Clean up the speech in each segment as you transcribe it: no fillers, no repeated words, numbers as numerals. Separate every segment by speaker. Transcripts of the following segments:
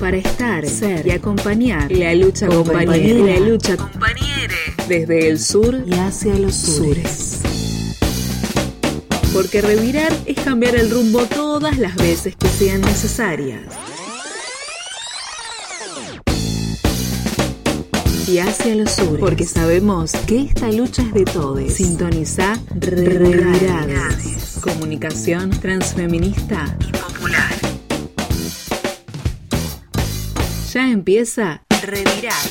Speaker 1: para estar, ser y acompañar la lucha compañera, desde el sur y hacia los sures. Porque revirar es cambiar el rumbo todas las veces que sean necesarias. Y hacia los sures, porque sabemos que esta lucha es de todos. Sintoniza Revirades. Comunicación transfeminista y popular. Ya empieza Revirades.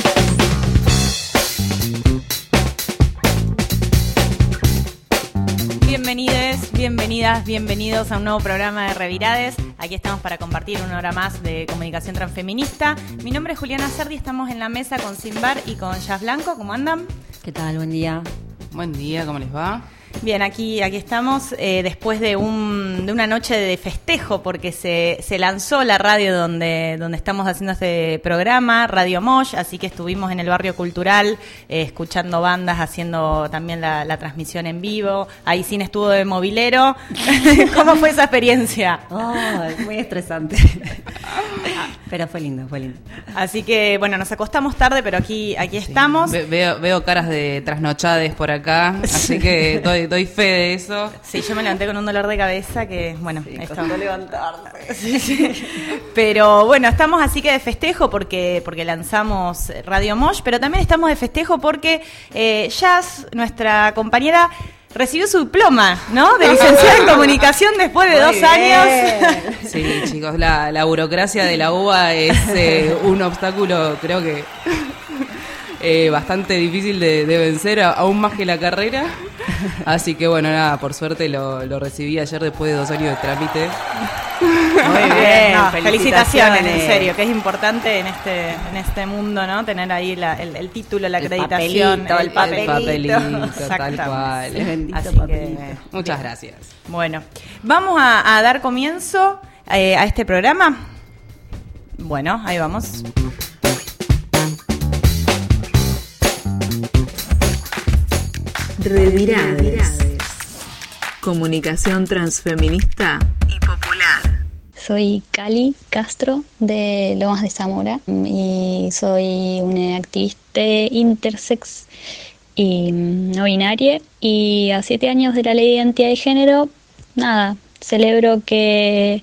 Speaker 2: Bienvenides, bienvenidas, bienvenidos a un nuevo programa de Revirades. Aquí estamos para compartir una hora más de comunicación transfeminista. Mi nombre es Juliana Cerdi, estamos en la mesa con Simbar y con Jazz Blanco. ¿Cómo andan?
Speaker 3: ¿Qué tal? Buen día.
Speaker 4: Buen día, ¿cómo les va?
Speaker 2: Bien, aquí estamos después de una noche de festejo porque se lanzó la radio donde estamos haciendo este programa, Radio Mosh, así que estuvimos en el barrio cultural escuchando bandas, haciendo también la transmisión en vivo. Ahí Sin estuvo de movilero. ¿Cómo fue esa experiencia?
Speaker 3: Muy estresante. Pero fue lindo.
Speaker 2: Así que, bueno, nos acostamos tarde, pero aquí estamos.
Speaker 4: Veo caras de trasnochades por acá, así que doy fe de eso.
Speaker 2: Sí, yo me levanté con un dolor de cabeza que, bueno,
Speaker 3: costó levantarse.
Speaker 2: Sí. Pero bueno, estamos así que de festejo porque lanzamos Radio Mosh, pero también estamos de festejo porque Jazz, nuestra compañera, recibió su diploma, ¿no? De licenciada en comunicación después de 2 años.
Speaker 4: Sí, chicos, la burocracia de la UBA es un obstáculo, creo que bastante difícil de vencer, aún más que la carrera. Así que bueno, nada, por suerte lo recibí ayer después de 2 años de trámite.
Speaker 2: Muy bien, felicitaciones, en serio, que es importante en este mundo, ¿no? Tener ahí el título, la acreditación, el papelito,
Speaker 4: tal cual.
Speaker 2: Así que,
Speaker 4: muchas
Speaker 2: bien.
Speaker 4: Gracias.
Speaker 2: Bueno, vamos a dar comienzo a este programa. Bueno, ahí vamos.
Speaker 1: Revirades. Comunicación transfeminista y popular.
Speaker 5: Soy Cali Castro de Lomas de Zamora y soy una activista intersex y no binaria, y a 7 años de la ley de identidad de género, nada, celebro que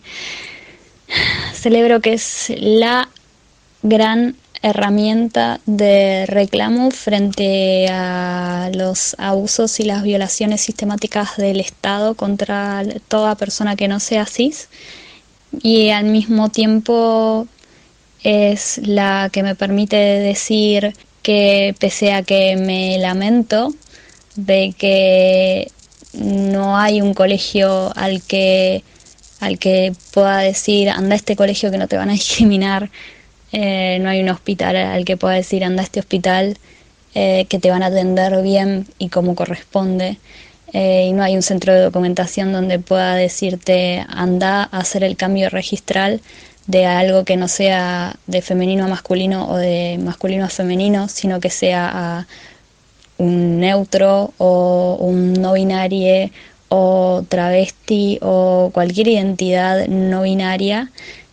Speaker 5: es la gran herramienta de reclamo frente a los abusos y las violaciones sistemáticas del Estado contra toda persona que no sea cis, y al mismo tiempo es la que me permite decir que, pese a que me lamento de que no hay un colegio al que pueda decir anda a este colegio que no te van a discriminar, no hay un hospital al que pueda decir anda a este hospital que te van a atender bien y como corresponde, y no hay un centro de documentación donde pueda decirte anda a hacer el cambio registral de algo que no sea de femenino a masculino o de masculino a femenino, sino que sea a un neutro o un no binario o travesti o cualquier identidad no binaria,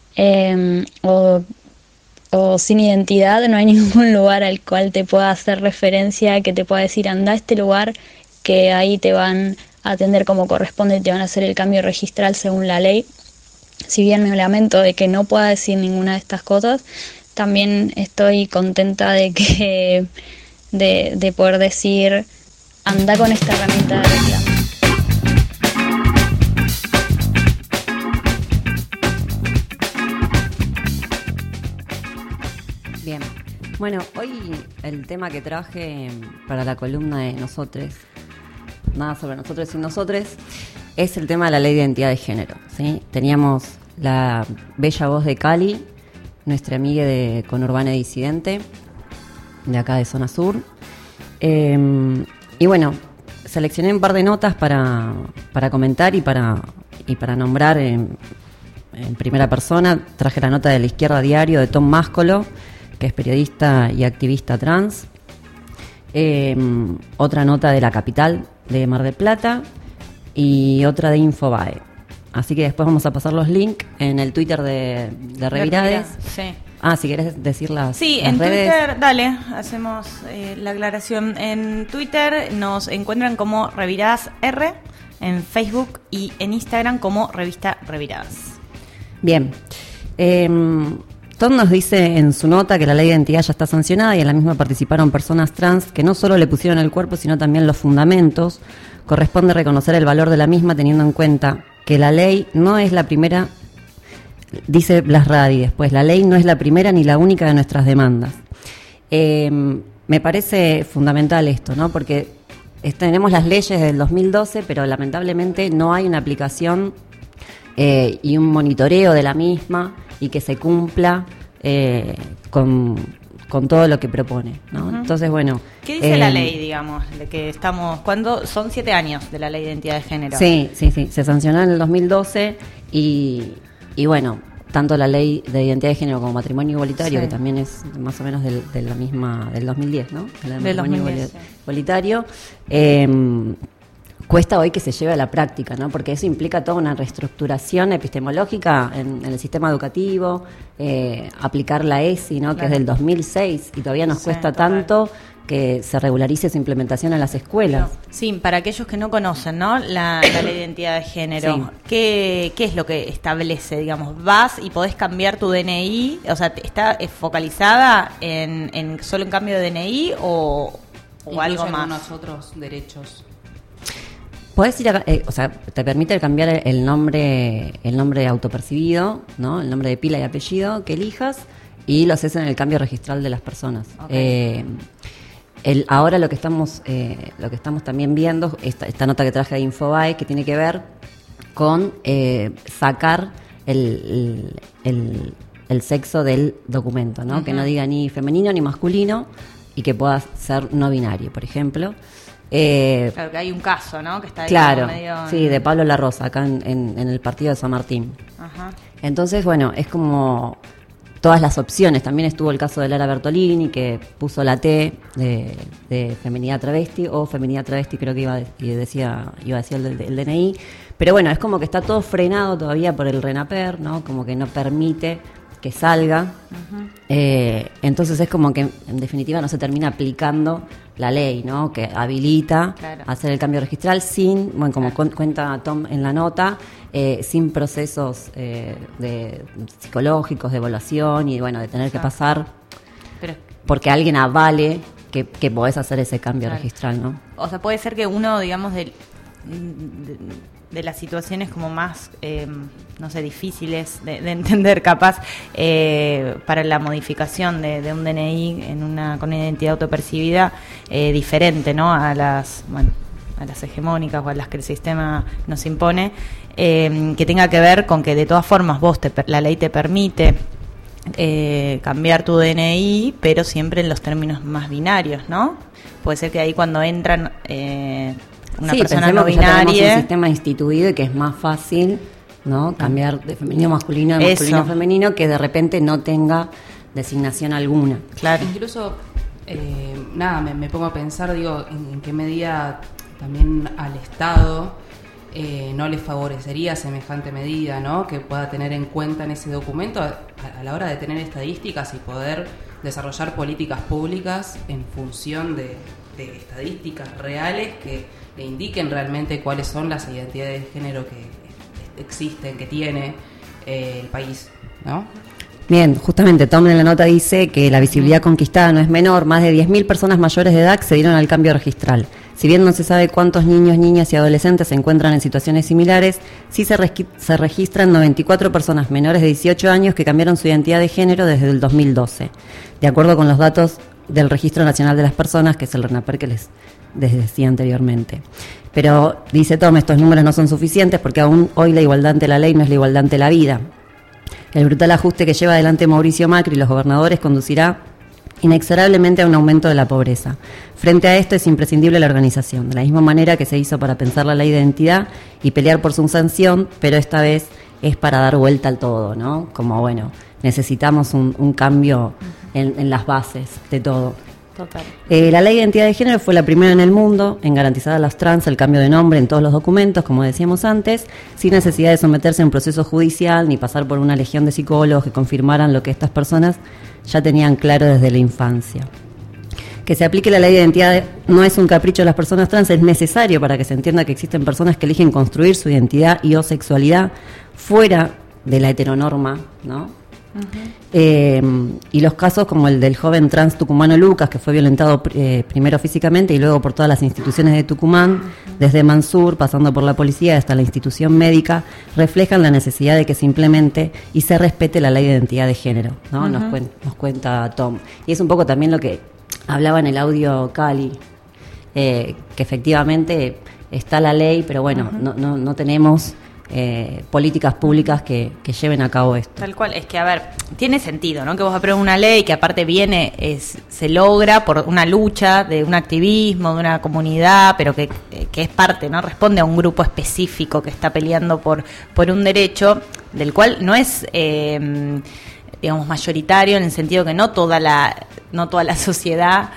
Speaker 5: o sin identidad. No hay ningún lugar al cual te pueda hacer referencia, que te pueda decir anda a este lugar que ahí te van a atender como corresponde, te van a hacer el cambio registral según la ley. Si bien me lamento de que no pueda decir ninguna de estas cosas, también estoy contenta de que de poder decir anda con esta herramienta de reclamo.
Speaker 3: Bien. Bueno, hoy el tema que traje para la columna de Nosotres, nada sobre nosotros y nosotres, es el tema de la ley de identidad de género, ¿sí? Teníamos la bella voz de Cali, nuestra amiga de Conurbana Disidente, de acá de Zona Sur. Y bueno, seleccioné un par de notas para comentar y para nombrar en primera persona. Traje la nota de La Izquierda Diario de Tom Máscolo, que es periodista y activista trans. Otra nota de La Capital de Mar del Plata y otra de Infobae. así que después vamos a pasar los links en el Twitter de Revirades.
Speaker 2: Sí.
Speaker 3: Si querés decir las
Speaker 2: Sí,
Speaker 3: las
Speaker 2: en
Speaker 3: redes.
Speaker 2: Twitter, dale, hacemos la aclaración. En Twitter nos encuentran como Reviradas R, en Facebook y en Instagram como Revista Reviradas.
Speaker 3: Bien. Tom nos dice en su nota que la ley de identidad ya está sancionada y en la misma participaron personas trans que no solo le pusieron el cuerpo, sino también los fundamentos. Corresponde reconocer el valor de la misma teniendo en cuenta que la ley no es la primera, dice Blas Radi después, la ley no es la primera ni la única de nuestras demandas. Me parece fundamental esto, ¿no? Porque tenemos las leyes del 2012, pero lamentablemente no hay una aplicación y un monitoreo de la misma y que se cumpla con todo lo que propone, ¿no?
Speaker 2: Uh-huh.
Speaker 3: Entonces, bueno...
Speaker 2: ¿Qué dice la ley, digamos, de que estamos... ¿Cuándo? Son 7 años de la ley de identidad de género.
Speaker 3: Sí, se sancionó en el 2012 y bueno, tanto la ley de identidad de género como matrimonio igualitario,
Speaker 2: Sí.
Speaker 3: que también es más o menos del 2010, ¿no?
Speaker 2: Del 2010, sí.
Speaker 3: Igualitario, cuesta hoy que se lleve a la práctica, ¿no? Porque eso implica toda una reestructuración epistemológica en el sistema educativo, aplicar la ESI, ¿no?
Speaker 2: Claro.
Speaker 3: Que es del 2006 y todavía nos
Speaker 2: Sí,
Speaker 3: cuesta
Speaker 2: total.
Speaker 3: tanto que se regularice su implementación en las escuelas.
Speaker 2: Sí, para aquellos que no conocen, ¿no? La ley de identidad de género,
Speaker 3: Sí.
Speaker 2: ¿qué es lo que establece? Digamos, vas y podés cambiar tu DNI, o sea, ¿está focalizada en solo en cambio de DNI o
Speaker 4: Incluye
Speaker 2: algo más?
Speaker 4: algunos otros derechos.
Speaker 3: Podés ir o sea, te permite cambiar el nombre autopercibido, ¿no? El nombre de pila y apellido que elijas y lo haces en el cambio registral de las personas.
Speaker 2: Ok.
Speaker 3: Ahora lo que estamos también viendo, esta nota que traje de Infobae, que tiene que ver con sacar el sexo del documento, ¿no?
Speaker 2: Uh-huh.
Speaker 3: Que no diga ni femenino ni masculino y que pueda ser no binario, por ejemplo.
Speaker 2: Claro, que hay un caso, ¿no? Que está ahí
Speaker 3: Claro,
Speaker 2: como medio...
Speaker 3: sí, de Pablo La Rosa, acá en el partido de San Martín.
Speaker 2: Ajá.
Speaker 3: Entonces, bueno, es como todas las opciones. También estuvo el caso de Lara Bertolini, que puso la T de feminidad travesti, o feminidad travesti creo que iba a decir el DNI. Pero bueno, es como que está todo frenado todavía por el RENAPER, ¿no? Como que no permite que salga.
Speaker 2: Uh-huh.
Speaker 3: Entonces es como que en definitiva no se termina aplicando la ley, ¿no? Que habilita
Speaker 2: Claro.
Speaker 3: hacer el cambio registral sin, bueno, como
Speaker 2: Claro.
Speaker 3: cuenta Tom en la nota, sin procesos psicológicos de evaluación y bueno, de tener que
Speaker 2: Claro.
Speaker 3: pasar
Speaker 2: Pero,
Speaker 3: porque alguien avale que podés hacer ese cambio
Speaker 2: Claro.
Speaker 3: registral, ¿no?
Speaker 2: o sea, puede ser que uno, digamos, de las situaciones como más, no sé, difíciles de entender, capaz, para la modificación de un DNI con una identidad autopercibida diferente, ¿no? A las hegemónicas o a las que el sistema nos impone, que tenga que ver con que de todas formas la ley te permite cambiar tu DNI, pero siempre en los términos más binarios, ¿no? Puede ser que ahí cuando entran una
Speaker 3: Sí,
Speaker 2: persona
Speaker 3: pensemos
Speaker 2: no
Speaker 3: que ya tenemos
Speaker 2: binaria,
Speaker 3: un sistema instituido y que es más fácil, ¿no? Cambiar de femenino a masculino, de masculino
Speaker 2: Eso.
Speaker 3: a femenino, que de repente no tenga designación alguna.
Speaker 2: claro.
Speaker 4: Incluso, me pongo a pensar, digo, en qué medida también al Estado no le favorecería semejante medida, ¿no? Que pueda tener en cuenta en ese documento a la hora de tener estadísticas y poder desarrollar políticas públicas en función de estadísticas reales que le indiquen realmente cuáles son las identidades de género que existen, que tiene el país, ¿no?
Speaker 3: Bien, justamente Tom en la nota dice que la visibilidad conquistada no es menor. Más de 10.000 personas mayores de edad accedieron al cambio registral. Si bien no se sabe cuántos niños, niñas y adolescentes se encuentran en situaciones similares, sí se registran 94 personas menores de 18 años que cambiaron su identidad de género desde el 2012, de acuerdo con los datos del Registro Nacional de las Personas, que es el RENAPER que les decía anteriormente. Pero, dice Tom, estos números no son suficientes porque aún hoy la igualdad ante la ley no es la igualdad ante la vida. El brutal ajuste que lleva adelante Mauricio Macri y los gobernadores conducirá inexorablemente a un aumento de la pobreza. Frente a esto es imprescindible la organización, de la misma manera que se hizo para pensar la ley de identidad y pelear por su sanción, pero esta vez es para dar vuelta al todo, ¿no? Como, bueno, necesitamos un cambio en las bases de todo.
Speaker 2: Total.
Speaker 3: La ley de identidad de género fue la primera en el mundo en garantizar a los trans el cambio de nombre en todos los documentos, como decíamos antes, sin necesidad de someterse a un proceso judicial ni pasar por una legión de psicólogos que confirmaran lo que estas personas ya tenían claro desde la infancia. Que se aplique la ley de identidad no es un capricho de las personas trans, es necesario para que se entienda que existen personas que eligen construir su identidad y o sexualidad fuera de la heteronorma, ¿no? Y los casos como el del joven trans tucumano Lucas, que fue violentado primero físicamente y luego por todas las instituciones de Tucumán, desde Mansur, pasando por la policía hasta la institución médica, reflejan la necesidad de que se implemente y se respete la ley de identidad de género, ¿no? Nos cuenta Tom. Y es un poco también lo que hablaba en el audio Cali, que efectivamente está la ley, pero bueno, no tenemos políticas públicas que lleven a cabo esto.
Speaker 2: Tal cual, es que a ver, tiene sentido, ¿no? Que vos apruebes una ley que aparte se logra por una lucha de un activismo, de una comunidad, pero que es parte, ¿no? Responde a un grupo específico que está peleando por un derecho del cual no es digamos mayoritario, en el sentido que no toda la sociedad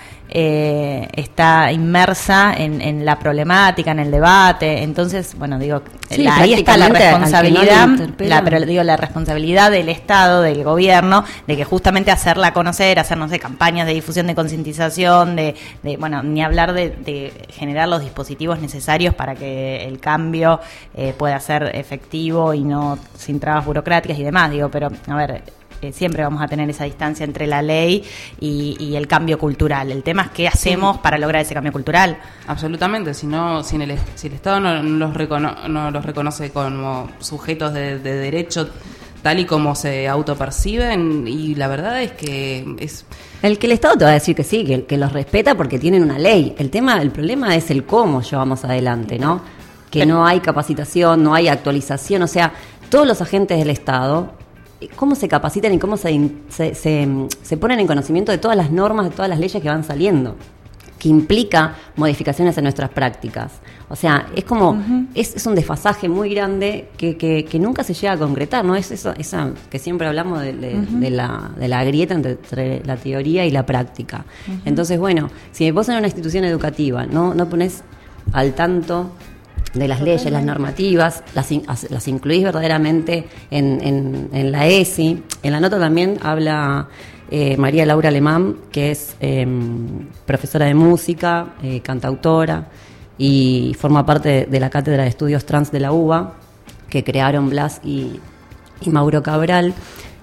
Speaker 2: está inmersa en la problemática, en el debate. Entonces, bueno, digo,
Speaker 3: sí,
Speaker 2: ahí está la responsabilidad,
Speaker 3: la
Speaker 2: responsabilidad del Estado, del gobierno, de que justamente hacerla conocer, hacer, no sé, campañas de difusión, de concientización, de bueno, ni hablar de generar los dispositivos necesarios para que el cambio pueda ser efectivo y no sin trabas burocráticas y demás, digo, pero a ver, siempre vamos a tener esa distancia entre la ley y el cambio cultural. El tema es qué hacemos para lograr ese cambio cultural.
Speaker 4: Absolutamente, si el Estado no los reconoce como sujetos de derecho tal y como se autoperciben, y la verdad es que es...
Speaker 3: El Estado te va a decir que sí, que los respeta porque tienen una ley. El problema es el cómo llevamos adelante, ¿no? Que no hay capacitación, no hay actualización, o sea, todos los agentes del Estado, cómo se capacitan y cómo se ponen en conocimiento de todas las normas, de todas las leyes que van saliendo, que implica modificaciones en nuestras prácticas. O sea, es como, es un desfasaje muy grande que nunca se llega a concretar, ¿no? Es esa que siempre hablamos de la grieta entre la teoría y la práctica. Entonces, bueno, si vos en una institución educativa no pones al tanto de las leyes, las normativas, las incluís verdaderamente en la ESI. En la nota también habla María Laura Alemán, que es profesora de música, cantautora, y forma parte de la Cátedra de Estudios Trans de la UBA, que crearon Blas y Mauro Cabral.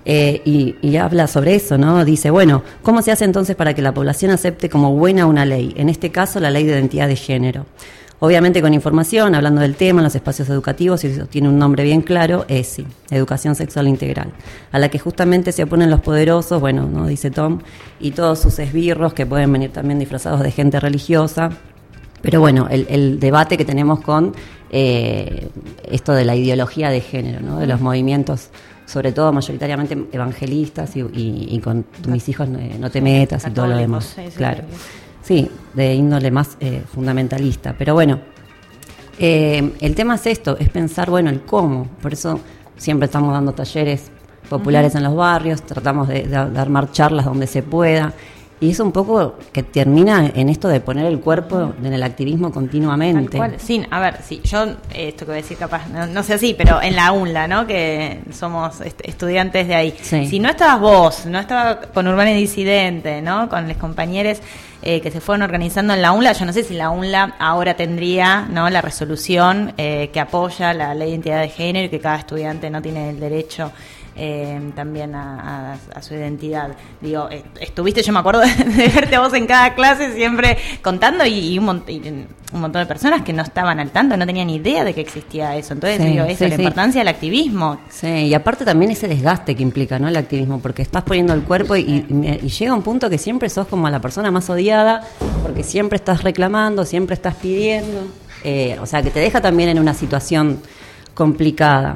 Speaker 3: Y habla sobre eso, ¿no? Dice, bueno, ¿cómo se hace entonces para que la población acepte como buena una ley? En este caso, la ley de identidad de género. Obviamente con información, hablando del tema en los espacios educativos, y eso tiene un nombre bien claro, ESI, Educación Sexual Integral, a la que justamente se oponen los poderosos, bueno, no dice Tom, y todos sus esbirros que pueden venir también disfrazados de gente religiosa. Pero bueno, el debate que tenemos con esto de la ideología de género, ¿no? De los movimientos, sobre todo mayoritariamente evangelistas y con mis hijos no te metas y todo lo demás, claro. Sí, de índole más fundamentalista. Pero bueno, el tema es esto, es pensar, bueno, el cómo. Por eso siempre estamos dando talleres populares en los barrios, tratamos de armar charlas donde se pueda. Y es un poco que termina en esto de poner el cuerpo en el activismo continuamente.
Speaker 2: Tal cual. Sí, a ver, sí, yo, esto que voy a decir capaz, no sé así, pero en la UNLA, ¿no? Que somos estudiantes de ahí. Sí. Si no estabas vos, no estaba con Urbana y Disidente, ¿no? Con los compañeros que se fueron organizando en la UNLA, yo no sé si la UNLA ahora tendría, ¿no? La resolución que apoya la ley de identidad de género y que cada estudiante no tiene el derecho también a su identidad. Digo, estuviste, yo me acuerdo de verte a vos en cada clase siempre contando y un montón de personas que no estaban al tanto, no tenían ni idea de que existía eso. Entonces, digo, eso, la importancia del activismo.
Speaker 3: Sí, y aparte también ese desgaste que implica, ¿no? El activismo, porque estás poniendo el cuerpo y llega un punto que siempre sos como la persona más odiada, porque siempre estás reclamando, siempre estás pidiendo, o sea, que te deja también en una situación complicada.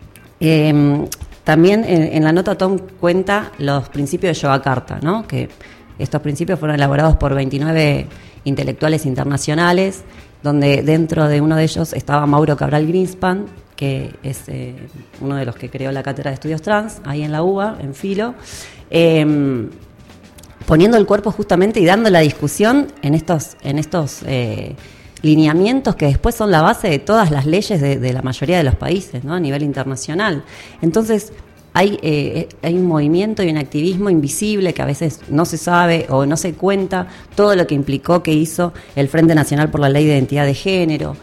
Speaker 3: También en la nota Tom cuenta los principios de Yogyakarta, ¿no? Que estos principios fueron elaborados por 29 intelectuales internacionales, donde dentro de uno de ellos estaba Mauro Cabral Greenspan, que es uno de los que creó la Cátedra de Estudios Trans, ahí en la UBA, en Filo. poniendo el cuerpo justamente y dando la discusión en estos lineamientos que después son la base de todas las leyes de la mayoría de los países, ¿no? A nivel internacional. Entonces, hay un movimiento y un activismo invisible que a veces no se sabe o no se cuenta todo lo que implicó que hizo el Frente Nacional por la Ley de Identidad de Género,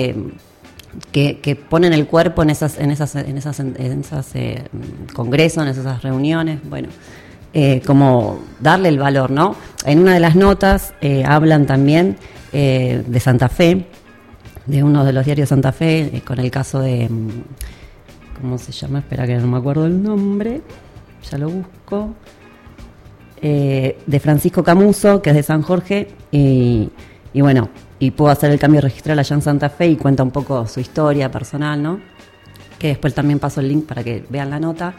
Speaker 3: que ponen el cuerpo en esos congresos, en esas reuniones, bueno, como darle el valor, ¿no? En una de las notas hablan también de Santa Fe, de uno de los diarios de Santa Fe, con el caso de... ¿Cómo se llama? Espera que no me acuerdo el nombre. Ya lo busco. De Francisco Camuso, que es de San Jorge. Y bueno, y pudo hacer el cambio registral allá en Santa Fe y cuenta un poco su historia personal, ¿no? Que después también paso el link para que vean la nota.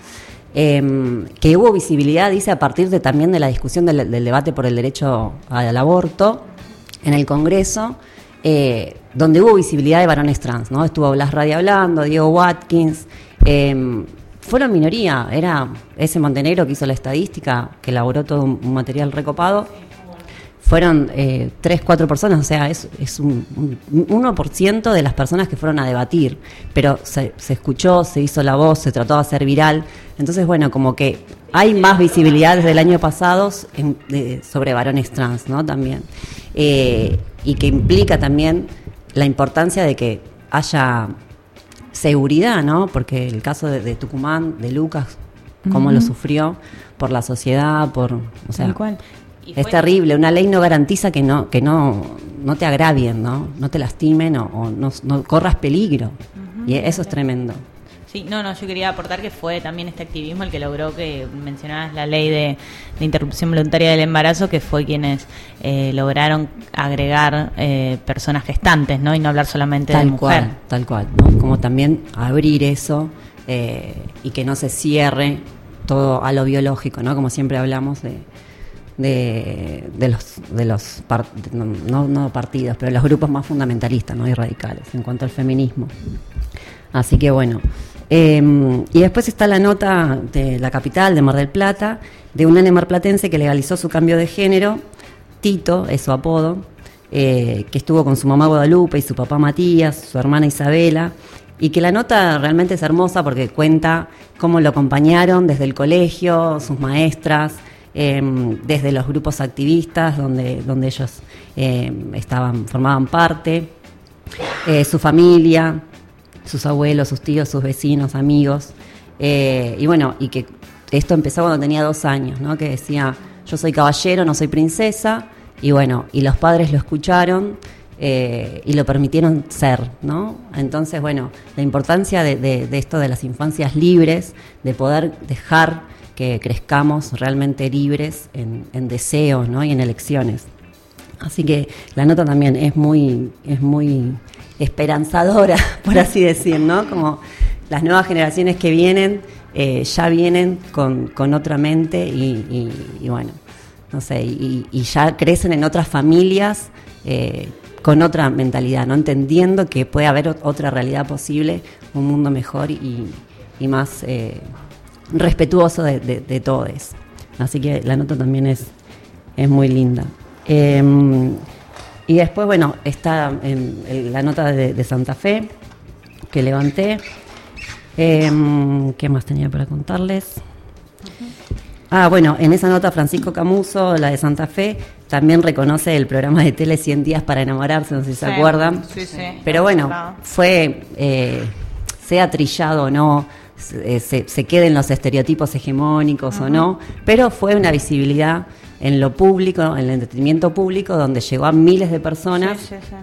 Speaker 3: Que hubo visibilidad, dice, a partir también de la discusión del debate por el derecho al aborto en el Congreso, donde hubo visibilidad de varones trans, ¿no? Estuvo Blas Radi hablando, Diego Watkins, fueron minoría, era ese Montenegro que hizo la estadística, que elaboró todo un material recopado, fueron 3-4 personas, o sea, es un 1% de las personas que fueron a debatir, pero se escuchó, se hizo la voz, se trató de hacer viral, entonces bueno, como que hay más visibilidad desde el año pasado sobre varones trans, ¿no? También, y que implica también la importancia de que haya seguridad, ¿no? Porque el caso de Tucumán, de Lucas, cómo lo sufrió por la sociedad, o sea, es terrible. Una ley no garantiza que no te agravien, no te lastimen o no corras peligro. Y eso es tremendo.
Speaker 2: Sí, yo quería aportar que fue también este activismo el que logró que mencionabas la ley de interrupción voluntaria del embarazo, que fue quienes lograron agregar personas gestantes, ¿no? Y no hablar solamente de mujer.
Speaker 3: Tal cual, ¿no? Como también abrir eso y que no se cierre todo a lo biológico, ¿no? Como siempre hablamos de los no partidos, pero los grupos más fundamentalistas, ¿no? Y radicales en cuanto al feminismo. Así que bueno. Y después está la nota de La Capital, de Mar del Plata, de un nene marplatense que legalizó su cambio de género, Tito, es su apodo, que estuvo con su mamá Guadalupe y su papá Matías, su hermana Isabela, y que la nota realmente es hermosa porque cuenta cómo lo acompañaron desde el colegio, sus maestras, desde los grupos activistas donde ellos formaban parte, su familia, sus abuelos, sus tíos, sus vecinos, amigos, y bueno, y que esto empezó cuando tenía 2 años, ¿no? Que decía, yo soy caballero, no soy princesa, y bueno, y los padres lo escucharon y lo permitieron ser, ¿no? Entonces, bueno, la importancia de esto de las infancias libres, de poder dejar que crezcamos realmente libres en deseos, ¿no? Y en elecciones. Así que la nota también es muy esperanzadora, por así decir, ¿no? Como las nuevas generaciones que vienen ya vienen con otra mente y bueno, no sé, y ya crecen en otras familias con otra mentalidad, ¿no? Entendiendo que puede haber otra realidad posible, un mundo mejor y más respetuoso de todos. Así que la nota también es muy linda. Y después, bueno, está la nota de Santa Fe, que levanté. ¿Qué más tenía para contarles? Bueno, en esa nota Francisco Camuso, la de Santa Fe, también reconoce el programa de tele 100 días para enamorarse, no sé si se acuerdan.
Speaker 2: Sí.
Speaker 3: Pero bueno, fue, sea trillado o no, se queden los estereotipos hegemónicos o no, pero fue una visibilidad en lo público, en el entretenimiento público, donde llegó a miles de personas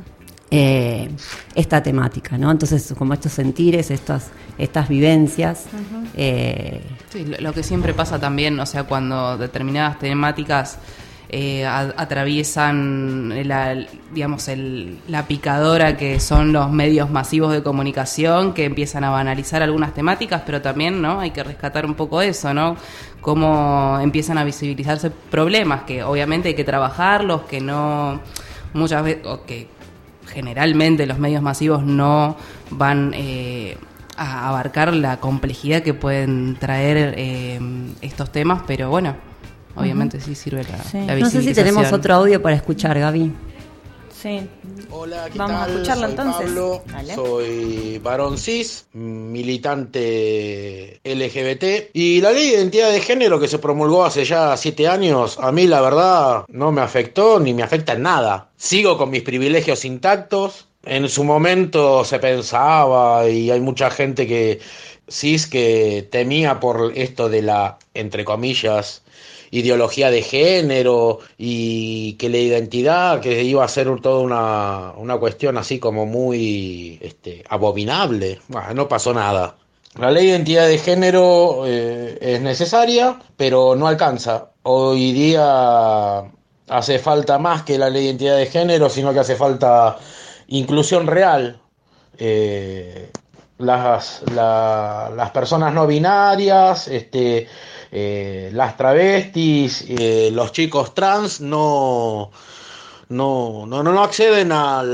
Speaker 3: esta temática, ¿no? Entonces, como estos sentires, estas vivencias.
Speaker 4: Sí, lo que siempre pasa también, o sea, cuando determinadas temáticas atraviesan la picadora que son los medios masivos de comunicación, que empiezan a banalizar algunas temáticas, pero también, ¿no? Hay que rescatar un poco eso, ¿no? Cómo empiezan a visibilizarse problemas que obviamente hay que trabajarlos, que no muchas veces, o que generalmente los medios masivos no van a abarcar la complejidad que pueden traer estos temas, pero bueno, obviamente sí sirve la visibilización.
Speaker 3: No sé si tenemos otro audio para escuchar, Gaby.
Speaker 2: Sí.
Speaker 6: Hola, ¿qué
Speaker 2: Vamos
Speaker 6: tal?
Speaker 2: a escucharlo
Speaker 6: Soy
Speaker 2: entonces.
Speaker 6: Pablo,
Speaker 2: Dale.
Speaker 6: soy varón cis, militante LGBT. Y la ley de identidad de género que se promulgó hace ya 7 años, a mí la verdad no me afectó ni me afecta en nada. Sigo con mis privilegios intactos. En su momento se pensaba, y hay mucha gente que cis que temía por esto de la, entre comillas, ideología de género, y que la identidad que iba a ser toda una cuestión así como muy abominable. Bueno, no pasó nada. La ley de identidad de género es necesaria, pero no alcanza. Hoy día hace falta más que la ley de identidad de género, sino que hace falta inclusión real. Las personas no binarias, las travestis, los chicos trans no acceden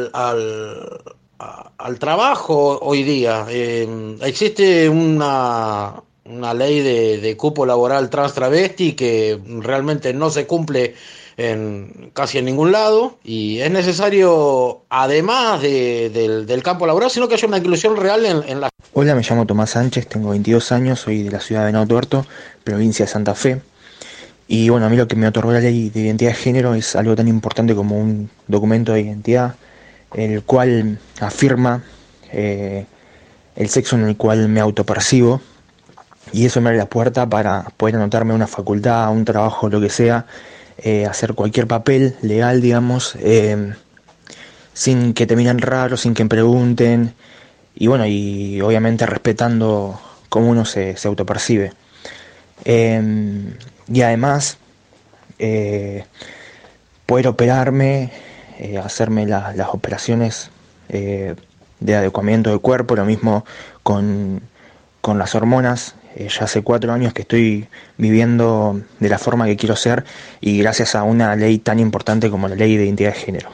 Speaker 6: al trabajo hoy día. Existe una ley de cupo laboral trans travesti que realmente no se cumple casi en ningún lado, y es necesario, además del campo laboral, sino que haya una inclusión real en la...
Speaker 7: Hola, me llamo Tomás Sánchez, tengo 22 años, soy de la ciudad de Venado Tuerto, provincia de Santa Fe. Y bueno, a mí lo que me otorgó la ley de identidad de género es algo tan importante como un documento de identidad, el cual afirma el sexo en el cual me autopercibo, y eso me abre la puerta para poder anotarme a una facultad, a un trabajo, lo que sea, hacer cualquier papel legal, digamos, sin que te miren raro, sin que me pregunten, y bueno, y obviamente respetando cómo uno se autopercibe. Y además poder operarme, hacerme las operaciones de adecuamiento del cuerpo, lo mismo con las hormonas. Ya hace 4 años que estoy viviendo de la forma que quiero ser, y gracias a una ley tan importante como la ley de identidad de género.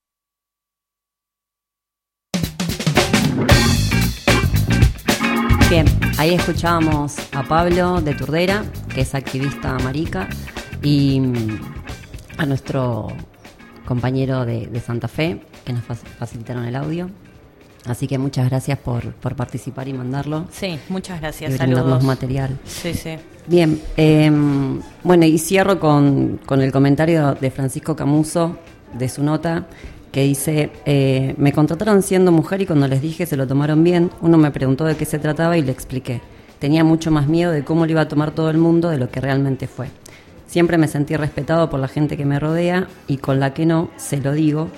Speaker 3: Bien, ahí escuchábamos a Pablo de Turdera, que es activista marica, y a nuestro compañero de Santa Fe, que nos facilitaron el audio. Así que muchas gracias por participar y mandarlo.
Speaker 2: Sí, muchas gracias.
Speaker 3: Y brindarnos
Speaker 2: Saludos.
Speaker 3: material.
Speaker 2: Sí, sí.
Speaker 3: Bien, bueno, y cierro con el comentario de Francisco Camuso, de su nota, que dice: me contrataron siendo mujer y cuando les dije se lo tomaron bien. Uno me preguntó de qué se trataba y le expliqué. Tenía mucho más miedo de cómo lo iba a tomar todo el mundo de lo que realmente fue. Siempre me sentí respetado por la gente que me rodea, y con la que no, se lo digo,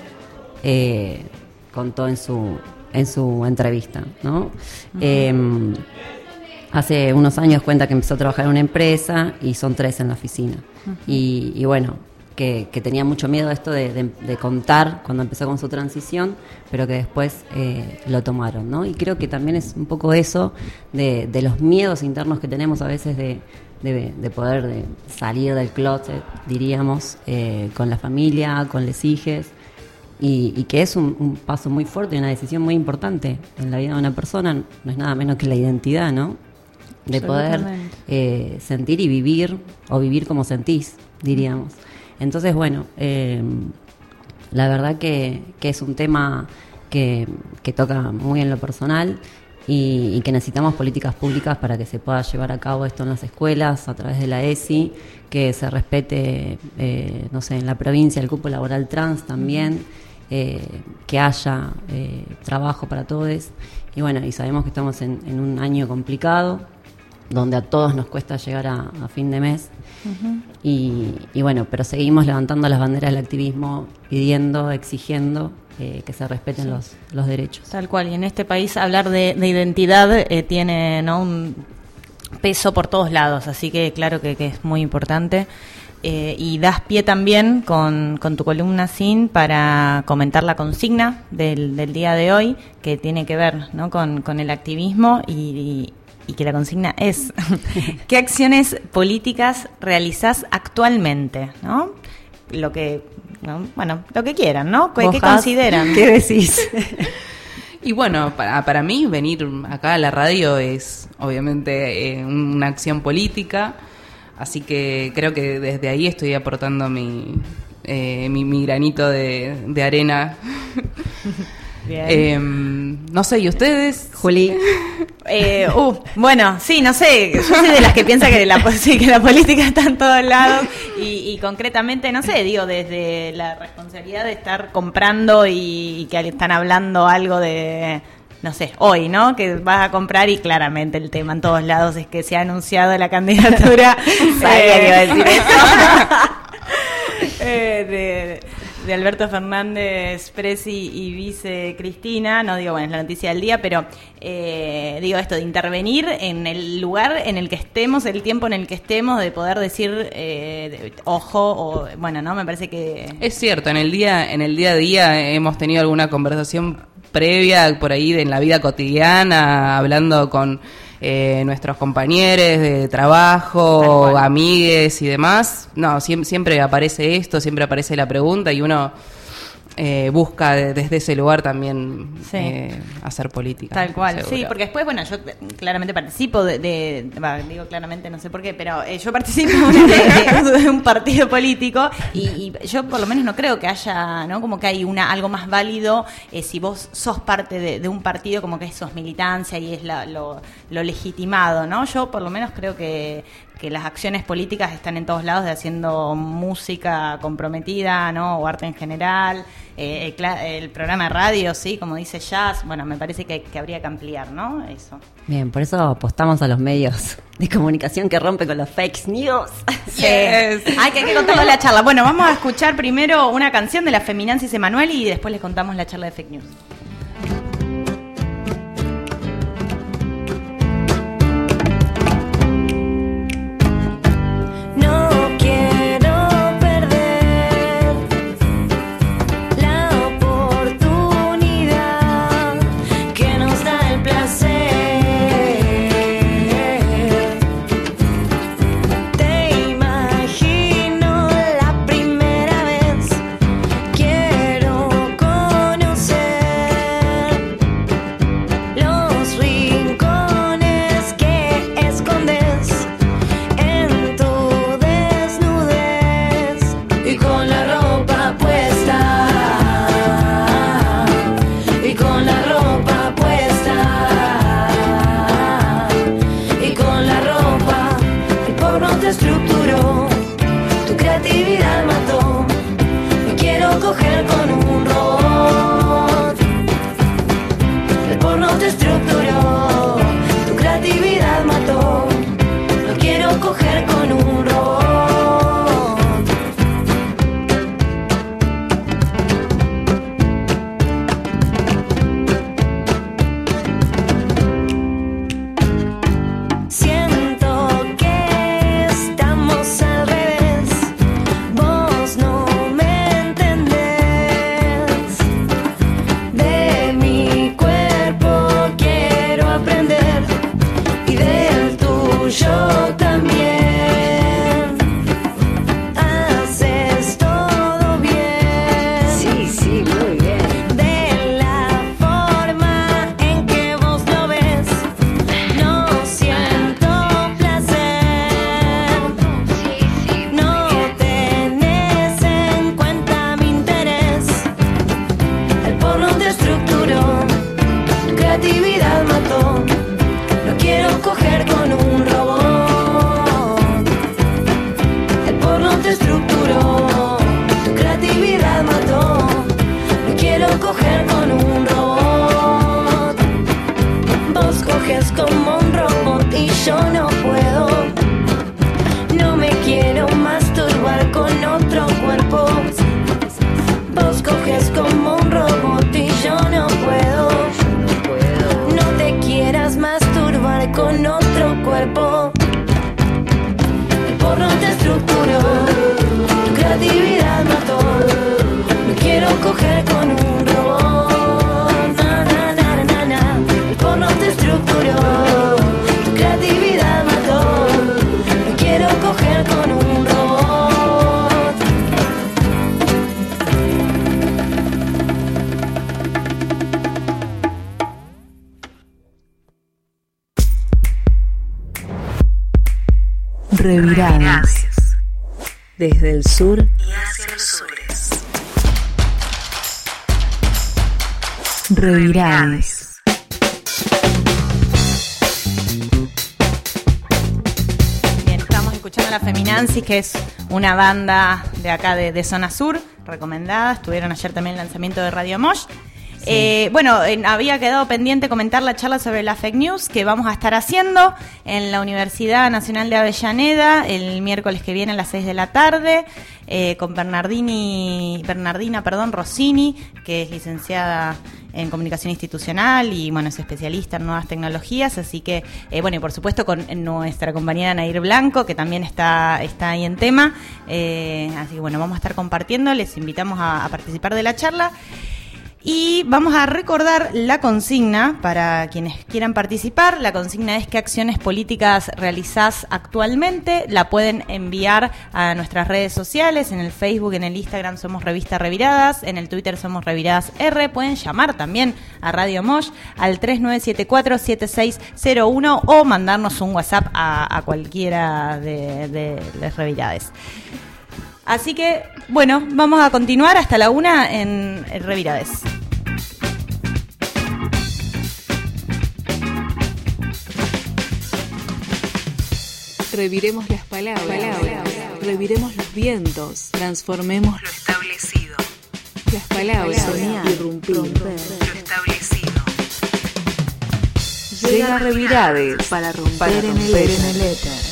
Speaker 3: contó en su entrevista, ¿no? Uh-huh. Hace unos años cuenta que empezó a trabajar en una empresa y son 3 en la oficina. Uh-huh. Y bueno, que tenía mucho miedo de esto de contar cuando empezó con su transición, pero que después lo tomaron, ¿no? Y creo que también es un poco eso de los miedos internos que tenemos a veces de poder salir del closet, diríamos, con la familia, con les hijes. Y que es un paso muy fuerte, una decisión muy importante en la vida de una persona, no es nada menos que la identidad, ¿no? De poder sentir y vivir, o vivir como sentís, diríamos. Entonces, bueno, la verdad que es un tema que toca muy en lo personal, y que necesitamos políticas públicas para que se pueda llevar a cabo esto en las escuelas, a través de la ESI, que se respete, no sé, en la provincia el cupo laboral trans también. Que haya trabajo para todos, y bueno, y sabemos que estamos en un año complicado, donde a todos nos cuesta llegar a fin de mes. Uh-huh. Y bueno, pero seguimos levantando las banderas del activismo, pidiendo, exigiendo que se respeten los derechos.
Speaker 2: Tal cual, y en este país hablar de identidad tiene, ¿no?, un peso por todos lados, así que claro que es muy importante. Y das pie también con tu columna Sin para comentar la consigna del día de hoy, que tiene que ver, ¿no?, con el activismo, y que la consigna es ¿qué acciones políticas realizás actualmente? ¿No? Lo que, ¿no? Bueno, lo que quieran, ¿no? ¿Qué consideran?
Speaker 3: ¿Qué decís?
Speaker 4: Y bueno, para mí venir acá a la radio es obviamente una acción política. Así que creo que desde ahí estoy aportando mi granito de arena.
Speaker 2: Bien.
Speaker 4: No sé, ¿y ustedes?
Speaker 3: Juli.
Speaker 2: Bueno, sí, no sé, yo soy de las que piensa que la política está en todos lados y concretamente, no sé, digo, desde la responsabilidad de estar comprando y que están hablando algo de, no sé, hoy, ¿no? Que vas a comprar y claramente el tema en todos lados es que se ha anunciado la candidatura.
Speaker 3: Sabía que iba a decir
Speaker 2: eso. De Alberto Fernández, Presi y vice Cristina, no digo, bueno, es la noticia del día, pero digo esto de intervenir en el lugar en el que estemos, el tiempo en el que estemos, de poder decir ojo, o bueno, no, me parece que...
Speaker 4: Es cierto, en el día a día hemos tenido alguna conversación previa por ahí en la vida cotidiana, hablando con nuestros compañeros de trabajo, amigues y demás. No, siempre aparece esto, siempre aparece la pregunta y uno busca desde ese lugar también hacer política.
Speaker 2: Tal cual,
Speaker 4: seguro.
Speaker 2: sí, porque después, bueno, yo claramente participo digo claramente, no sé por qué, pero yo participo de un partido político y yo por lo menos no creo que haya, ¿no? Como que hay algo más válido si vos sos parte de un partido, como que sos militancia y es lo legitimado, ¿no? Yo por lo menos creo que las acciones políticas están en todos lados, de haciendo música comprometida, ¿no? O arte en general, el programa de radio, sí, como dice Jazz, bueno, me parece que habría que ampliar, ¿no? Eso.
Speaker 3: Bien, por eso apostamos a los medios de comunicación que rompen con los fake news.
Speaker 2: Yes. Hay que contarlo la charla. Bueno, vamos a escuchar primero una canción de la Feminancis Emanuel y después les contamos la charla de fake news.
Speaker 1: Revirades. Desde el sur y hacia los sures. Revirades.
Speaker 2: Bien, estamos escuchando a la Feminancy, que es una banda de acá de Zona Sur, recomendada. Estuvieron ayer también en el lanzamiento de Radio Mosh. Sí. Había quedado pendiente comentar la charla sobre la fake news que vamos a estar haciendo en la Universidad Nacional de Avellaneda el miércoles que viene a las 6 de la tarde con Bernardina Rossini, que es licenciada en comunicación institucional y es especialista en nuevas tecnologías, así que y por supuesto con nuestra compañera Nair Blanco, que también está ahí en tema, así que vamos a estar compartiendo, les invitamos a participar de la charla. Y vamos a recordar la consigna para quienes quieran participar. La consigna es: ¿qué acciones políticas realizás actualmente? La pueden enviar a nuestras redes sociales. En el Facebook, en el Instagram somos Revista Reviradas, en el Twitter somos Reviradas R. Pueden llamar también a Radio Mosh al 3974-7601 o mandarnos un WhatsApp a cualquiera de las Revirades. Así que, vamos a continuar hasta la 1 en Revirades.
Speaker 1: Reviremos las palabras, reviremos los vientos, transformemos lo establecido. Las palabras, soñar, irrumpir, romper lo establecido. Llega Revirades para romper en el éter.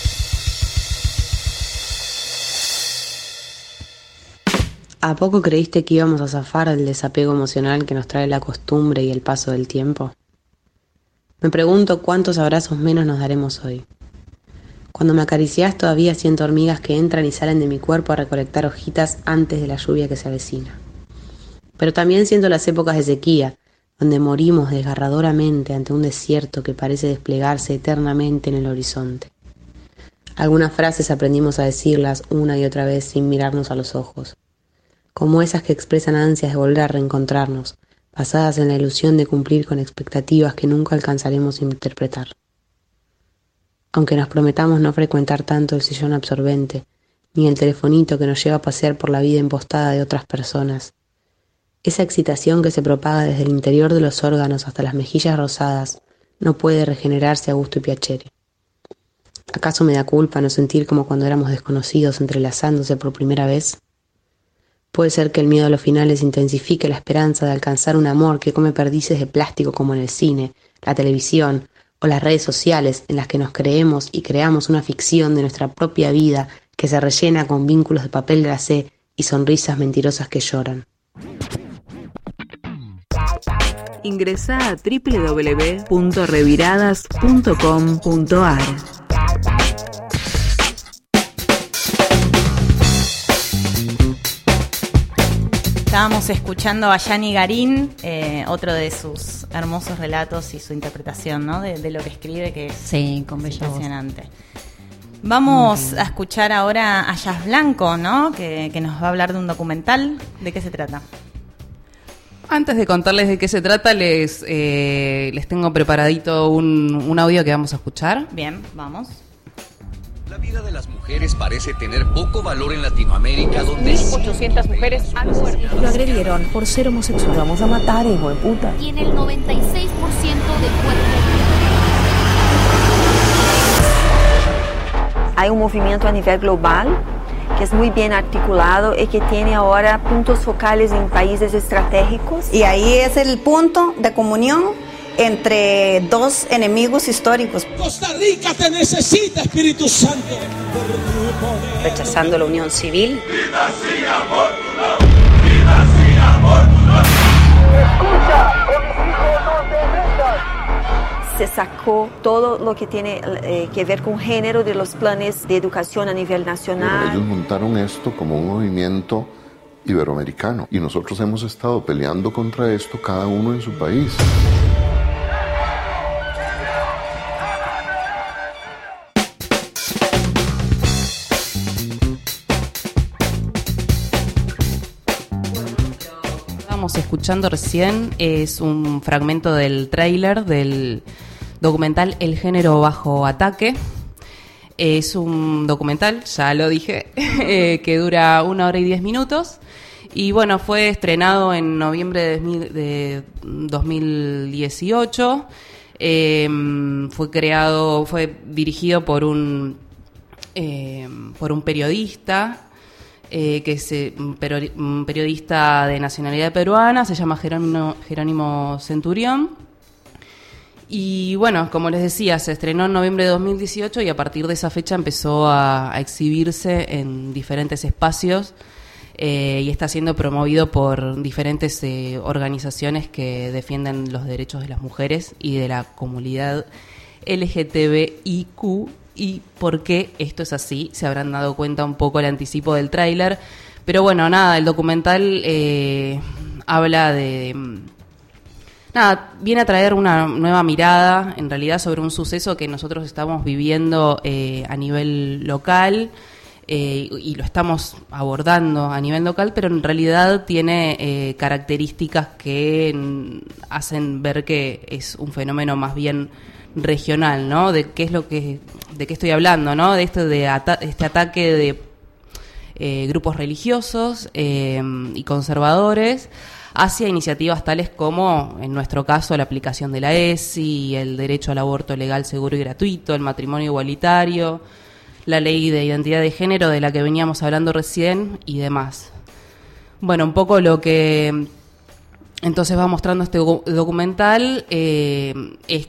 Speaker 8: ¿A poco creíste que íbamos a zafar del desapego emocional que nos trae la costumbre y el paso del tiempo? Me pregunto cuántos abrazos menos nos daremos hoy. Cuando me acariciás todavía siento hormigas que entran y salen de mi cuerpo a recolectar hojitas antes de la lluvia que se avecina. Pero también siento las épocas de sequía, donde morimos desgarradoramente ante un desierto que parece desplegarse eternamente en el horizonte. Algunas frases aprendimos a decirlas una y otra vez sin mirarnos a los ojos, como esas que expresan ansias de volver a reencontrarnos, basadas en la ilusión de cumplir con expectativas que nunca alcanzaremos a interpretar. Aunque nos prometamos no frecuentar tanto el sillón absorbente, ni el telefonito que nos lleva a pasear por la vida impostada de otras personas, esa excitación que se propaga desde el interior de los órganos hasta las mejillas rosadas no puede regenerarse a gusto y piacere. ¿Acaso me da culpa no sentir como cuando éramos desconocidos entrelazándose por primera vez? Puede ser que el miedo a los finales intensifique la esperanza de alcanzar un amor que come perdices de plástico como en el cine, la televisión o las redes sociales, en las que nos creemos y creamos una ficción de nuestra propia vida que se rellena con vínculos de papel glacé y sonrisas mentirosas que lloran.
Speaker 1: Ingresá a www.reviradas.com.ar.
Speaker 2: Estábamos escuchando a Yani Garín, otro de sus hermosos relatos y su interpretación, ¿no? de lo que escribe, que es
Speaker 3: con bella
Speaker 2: impresionante. Voz. Vamos a escuchar ahora a Jazz Blanco, ¿no? Que nos va a hablar de un documental. ¿De qué se trata?
Speaker 4: Antes de contarles de qué se trata, les tengo preparadito un audio que vamos a escuchar.
Speaker 2: Bien, vamos.
Speaker 9: La vida de las mujeres parece tener poco valor en Latinoamérica, donde
Speaker 10: 1.800 mujeres han muerto.
Speaker 11: Lo agredieron por ser homosexual. Lo vamos a matar, hijo de puta.
Speaker 12: Y en el 96% del cuerpo.
Speaker 11: Hay un movimiento a nivel global que es muy bien articulado y que tiene ahora puntos focales en países estratégicos.
Speaker 13: Y ahí es el punto de comunión entre dos enemigos históricos.
Speaker 14: Costa Rica te necesita, Espíritu Santo.
Speaker 13: Rechazando la unión civil.
Speaker 14: Vida sin amor, no. Vida sin amor, no. Escucha, con mis hijos no te metas.
Speaker 11: Se sacó todo lo que tiene que ver con género de los planes de educación a nivel nacional.
Speaker 15: Ellos montaron esto como un movimiento iberoamericano y nosotros hemos estado peleando contra esto cada uno en su país.
Speaker 4: Escuchando recién es un fragmento del tráiler del documental El género bajo ataque. Es un documental, ya lo dije, que dura 1 hora y 10 minutos. Y bueno, fue estrenado en noviembre de 2018. Fue dirigido por un periodista, un periodista de nacionalidad peruana, se llama Jerónimo Centurión. Y bueno, como les decía, se estrenó en noviembre de 2018 y a partir de esa fecha empezó a exhibirse en diferentes espacios y está siendo promovido por diferentes organizaciones que defienden los derechos de las mujeres y de la comunidad LGTBIQ. Y por qué esto es así, se habrán dado cuenta un poco el anticipo del tráiler. Pero bueno, nada, el documental habla de... viene a traer una nueva mirada, en realidad, sobre un suceso que nosotros estamos viviendo a nivel local y lo estamos abordando a nivel local, pero en realidad tiene características que hacen ver que es un fenómeno más bien regional, ¿no? De qué estoy hablando, ¿no? De este ataque de grupos religiosos y conservadores hacia iniciativas tales como, en nuestro caso, la aplicación de la ESI, el derecho al aborto legal, seguro y gratuito, el matrimonio igualitario, la ley de identidad de género de la que veníamos hablando recién y demás. Bueno, un poco lo que entonces va mostrando este documental es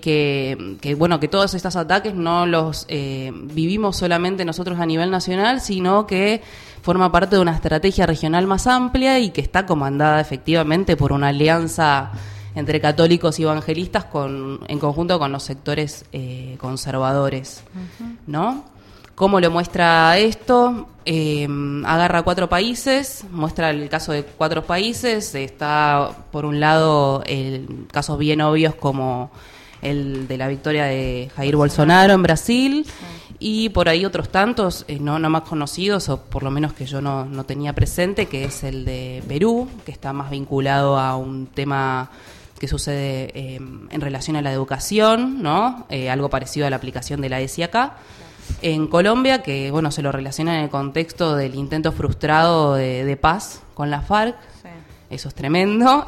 Speaker 4: que todos estos ataques no los vivimos solamente nosotros a nivel nacional, sino que forma parte de una estrategia regional más amplia y que está comandada efectivamente por una alianza entre católicos y evangelistas en conjunto con los sectores conservadores, ¿no? ¿Cómo lo muestra esto? Agarra 4 países, muestra el caso de 4 países. Está, por un lado, casos bien obvios como el de la victoria de Jair Bolsonaro en Brasil, y por ahí otros tantos, no más conocidos, o por lo menos que yo no tenía presente, que es el de Perú, que está más vinculado a un tema que sucede en relación a la educación, ¿no? Algo parecido a la aplicación de la ESI acá. En Colombia, que bueno, se lo relaciona en el contexto del intento frustrado de paz con la FARC. Sí. Eso es tremendo.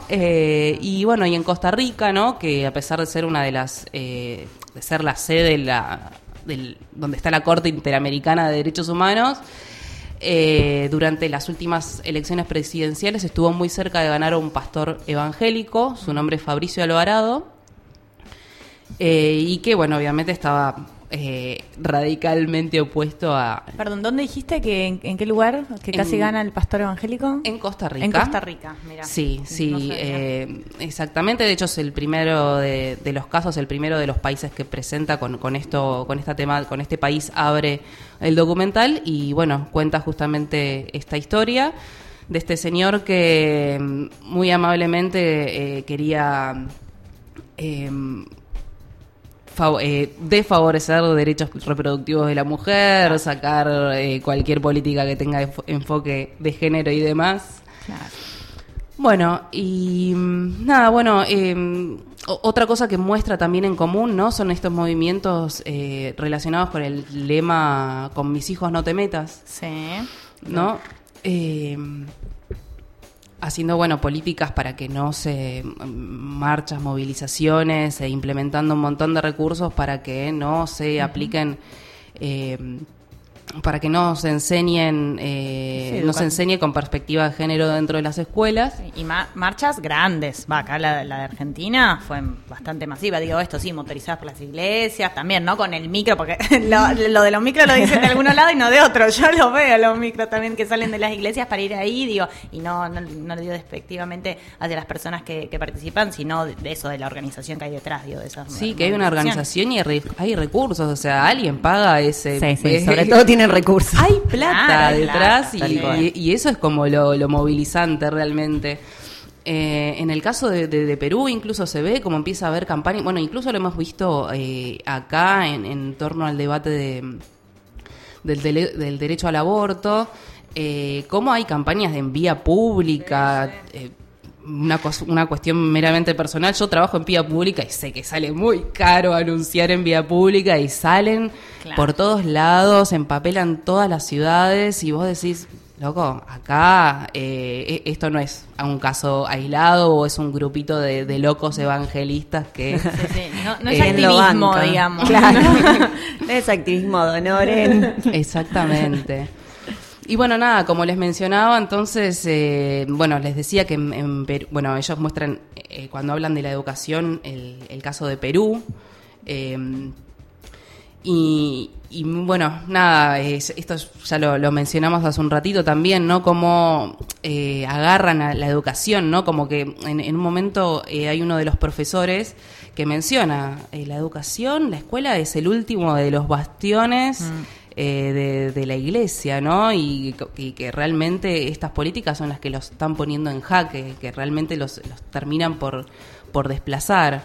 Speaker 4: Y bueno, y en Costa Rica, ¿no? Que a pesar de ser una de las de ser la sede donde está la Corte Interamericana de Derechos Humanos, durante las últimas elecciones presidenciales estuvo muy cerca de ganar a un pastor evangélico, su nombre es Fabricio Alvarado, y que bueno, obviamente estaba radicalmente opuesto a...
Speaker 2: Perdón, ¿dónde dijiste que en qué lugar que casi gana el pastor evangélico?
Speaker 4: En Costa Rica.
Speaker 2: En Costa Rica, mira.
Speaker 4: Sí, no exactamente. De hecho es el primero de los casos, el primero de los países que presenta con este país abre el documental y bueno, cuenta justamente esta historia de este señor que muy amablemente quería desfavorecer los derechos reproductivos de la mujer, sacar cualquier política que tenga enfoque de género y demás. Claro. Bueno, y nada, otra cosa que muestra también en común, ¿no? Son estos movimientos relacionados con el lema "con mis hijos no te metas".
Speaker 2: Sí.
Speaker 4: ¿No? Haciendo, políticas para que no se marchas, movilizaciones, implementando un montón de recursos para que no se apliquen, para que no se enseñen, no se enseñe con perspectiva de género dentro de las escuelas.
Speaker 2: Sí, y marchas grandes. Acá la de Argentina fue bastante masiva. Digo, esto sí, motorizadas por las iglesias, también, ¿no? Con el micro, porque lo de los micros lo dicen de algunos lados y no de otros. Yo lo veo, los micros también que salen de las iglesias para ir ahí, digo, y no lo digo despectivamente hacia las personas que participan, sino de eso, de la organización que hay detrás, digo, de esas.
Speaker 4: Sí, que hay una organización y hay recursos, o sea, alguien paga ese...
Speaker 3: Sí, sobre todo tienen recursos.
Speaker 4: Hay plata detrás y eso es como lo movilizante realmente. En el caso de Perú incluso se ve como empieza a haber campañas, incluso lo hemos visto acá en torno al debate del derecho al aborto, cómo hay campañas en vía pública, una cuestión meramente personal. Yo trabajo en vía pública y sé que sale muy caro anunciar en vía pública y salen por todos lados, empapelan todas las ciudades y vos decís, loco, acá esto no es un caso aislado o es un grupito de locos evangelistas que...
Speaker 2: Sí. No es activismo, digamos.
Speaker 3: Claro. No es activismo de honor.
Speaker 4: Exactamente. Y bueno, nada, como les mencionaba, entonces, les decía que en Perú, ellos muestran, cuando hablan de la educación, el caso de Perú. Y bueno, nada, esto ya lo mencionamos hace un ratito también, ¿no? Cómo agarran a la educación, ¿no? Como que en un momento hay uno de los profesores que menciona, la educación, la escuela es el último de los bastiones de la iglesia, ¿no? Y que realmente estas políticas son las que los están poniendo en jaque, que realmente los terminan por desplazar.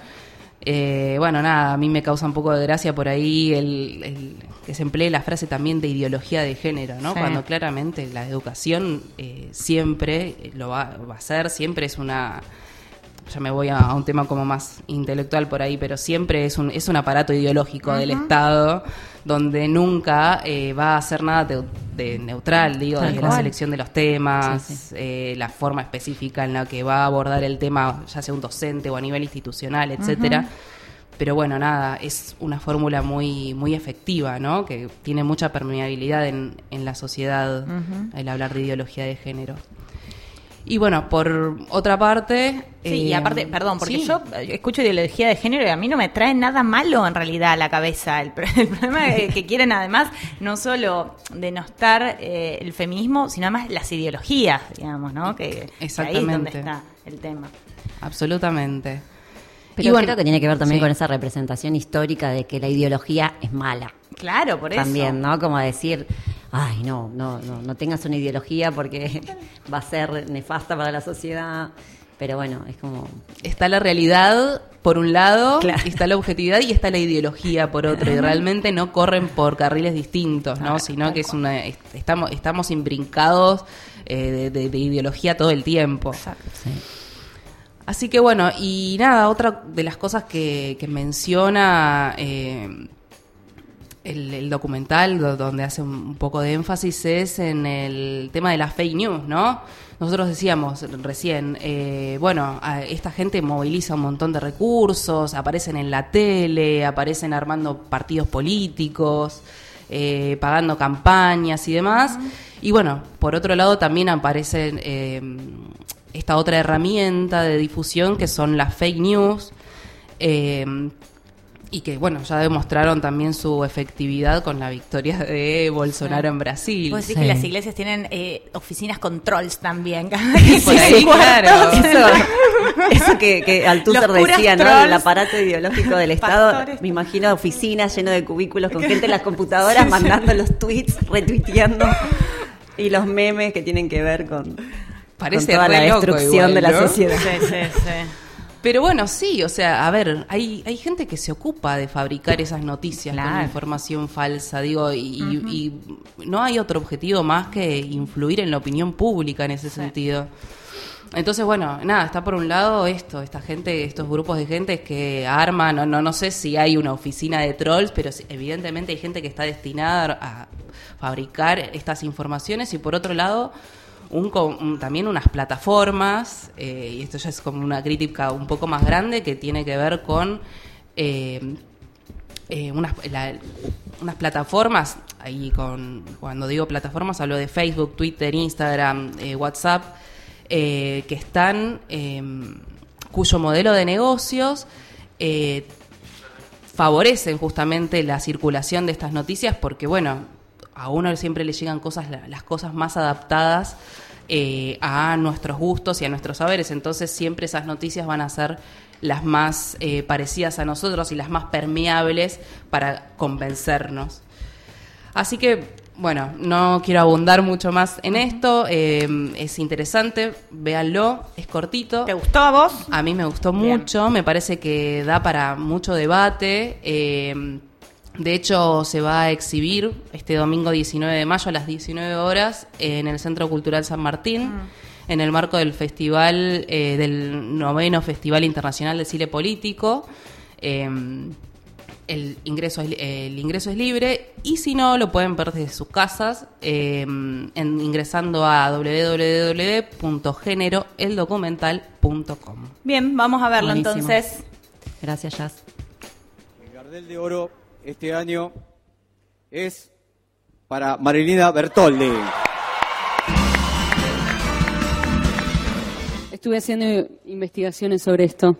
Speaker 4: Nada, a mí me causa un poco de gracia por ahí el que se emplee la frase también de ideología de género, ¿no? Sí. Cuando claramente la educación siempre lo va a ser, siempre es una... Ya me voy a un tema como más intelectual por ahí, pero siempre es un aparato ideológico del Estado donde nunca va a hacer nada de neutral, digo, desde la selección de los temas, la forma específica en la que va a abordar el tema, ya sea un docente o a nivel institucional, etcétera. Pero bueno, nada, es una fórmula muy, muy efectiva, ¿no? Que tiene mucha permeabilidad en la sociedad el hablar de ideología de género. Y bueno, por otra parte...
Speaker 2: Sí, y aparte, perdón, porque yo escucho ideología de género y a mí no me trae nada malo en realidad a la cabeza. El problema es que quieren además no solo denostar el feminismo, sino además las ideologías, digamos, ¿no? Que ahí es donde está el tema.
Speaker 4: Absolutamente.
Speaker 3: Pero creo que tiene que ver también con esa representación histórica de que la ideología es mala.
Speaker 2: Claro, por eso.
Speaker 3: También, ¿no? Como decir, ay, no tengas una ideología porque va a ser nefasta para la sociedad. Pero bueno, es como...
Speaker 4: Está la realidad, por un lado, está la objetividad y está la ideología, por otro. Y realmente no corren por carriles distintos, ¿no? Sino que estamos imbrincados de ideología todo el tiempo.
Speaker 2: Exacto.
Speaker 3: Sí.
Speaker 4: Así que bueno, y nada, otra de las cosas que menciona el documental, donde hace un poco de énfasis, es en el tema de las fake news, ¿no? Nosotros decíamos recién, esta gente moviliza un montón de recursos, aparecen en la tele, aparecen armando partidos políticos, pagando campañas y demás. Y bueno, por otro lado también aparecen... esta otra herramienta de difusión que son las fake news y que, bueno, ya demostraron también su efectividad con la victoria de Bolsonaro en Brasil.
Speaker 2: Vos decís que las iglesias tienen oficinas con trolls también.
Speaker 4: Por ahí, claro.
Speaker 3: Eso que Althusser decía, ¿no? El aparato ideológico del Estado. Me imagino oficinas llenas de cubículos con gente en las computadoras mandando los tweets, retuiteando y los memes que tienen que ver con toda la destrucción de la sociedad.
Speaker 2: Sí.
Speaker 4: Pero bueno, sí, o sea, a ver, hay gente que se ocupa de fabricar esas noticias con información falsa, digo, y no hay otro objetivo más que influir en la opinión pública en ese sentido. Entonces, bueno, nada, está por un lado esta gente, estos grupos de gente que arman, no sé si hay una oficina de trolls, pero evidentemente hay gente que está destinada a fabricar estas informaciones, y por otro lado... también unas plataformas, y esto ya es como una crítica un poco más grande que tiene que ver con unas plataformas, cuando digo plataformas hablo de Facebook, Twitter, Instagram, WhatsApp, que están, cuyo modelo de negocios favorecen justamente la circulación de estas noticias porque, bueno, a uno siempre le llegan las cosas más adaptadas a nuestros gustos y a nuestros saberes. Entonces siempre esas noticias van a ser las más parecidas a nosotros y las más permeables para convencernos. Así que, bueno, no quiero abundar mucho más en esto. Es interesante, véanlo, es cortito.
Speaker 2: ¿Te gustó a vos?
Speaker 4: A mí me gustó mucho, me parece que da para mucho debate. De hecho, se va a exhibir este domingo 19 de mayo a las 19 horas en el Centro Cultural San Martín. en el marco del festival, del 9º Festival Internacional de Cine Político. El ingreso es libre, y si no, lo pueden ver desde sus casas ingresando a www.generoeldocumental.com.
Speaker 2: Bien, vamos a verlo.
Speaker 3: Buenísimo.
Speaker 2: Entonces.
Speaker 3: Gracias, Jazz.
Speaker 16: El Gardel de Oro este año es para Marilina Bertoldi.
Speaker 17: Estuve haciendo investigaciones sobre esto.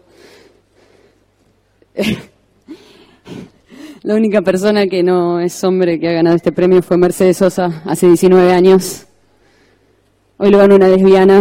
Speaker 17: La única persona que no es hombre que ha ganado este premio fue Mercedes Sosa hace 19 años. Hoy lo ganó una lesbiana.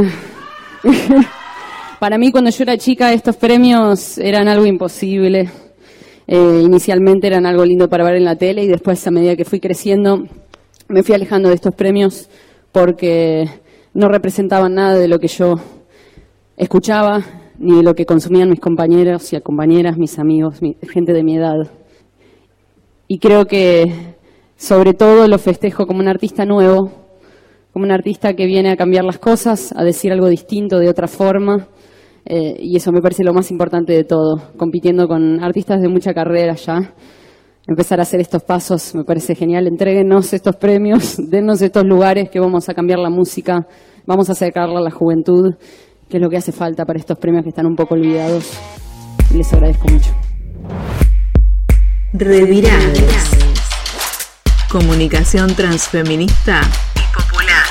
Speaker 17: Para mí, cuando yo era chica, estos premios eran algo imposible. Inicialmente eran algo lindo para ver en la tele, y después, a medida que fui creciendo, me fui alejando de estos premios porque no representaban nada de lo que yo escuchaba, ni de lo que consumían mis compañeros y compañeras, mis amigos, gente de mi edad. Y creo que, sobre todo, lo festejo como un artista nuevo, como un artista que viene a cambiar las cosas, a decir algo distinto de otra forma, y eso me parece lo más importante de todo, compitiendo con artistas de mucha carrera ya. Empezar a hacer estos pasos me parece genial. Entréguenos estos premios, dennos estos lugares, que vamos a cambiar la música, vamos a acercarla a la juventud, que es lo que hace falta para estos premios que están un poco olvidados. Y les agradezco mucho.
Speaker 1: Revirades. Comunicación transfeminista y popular.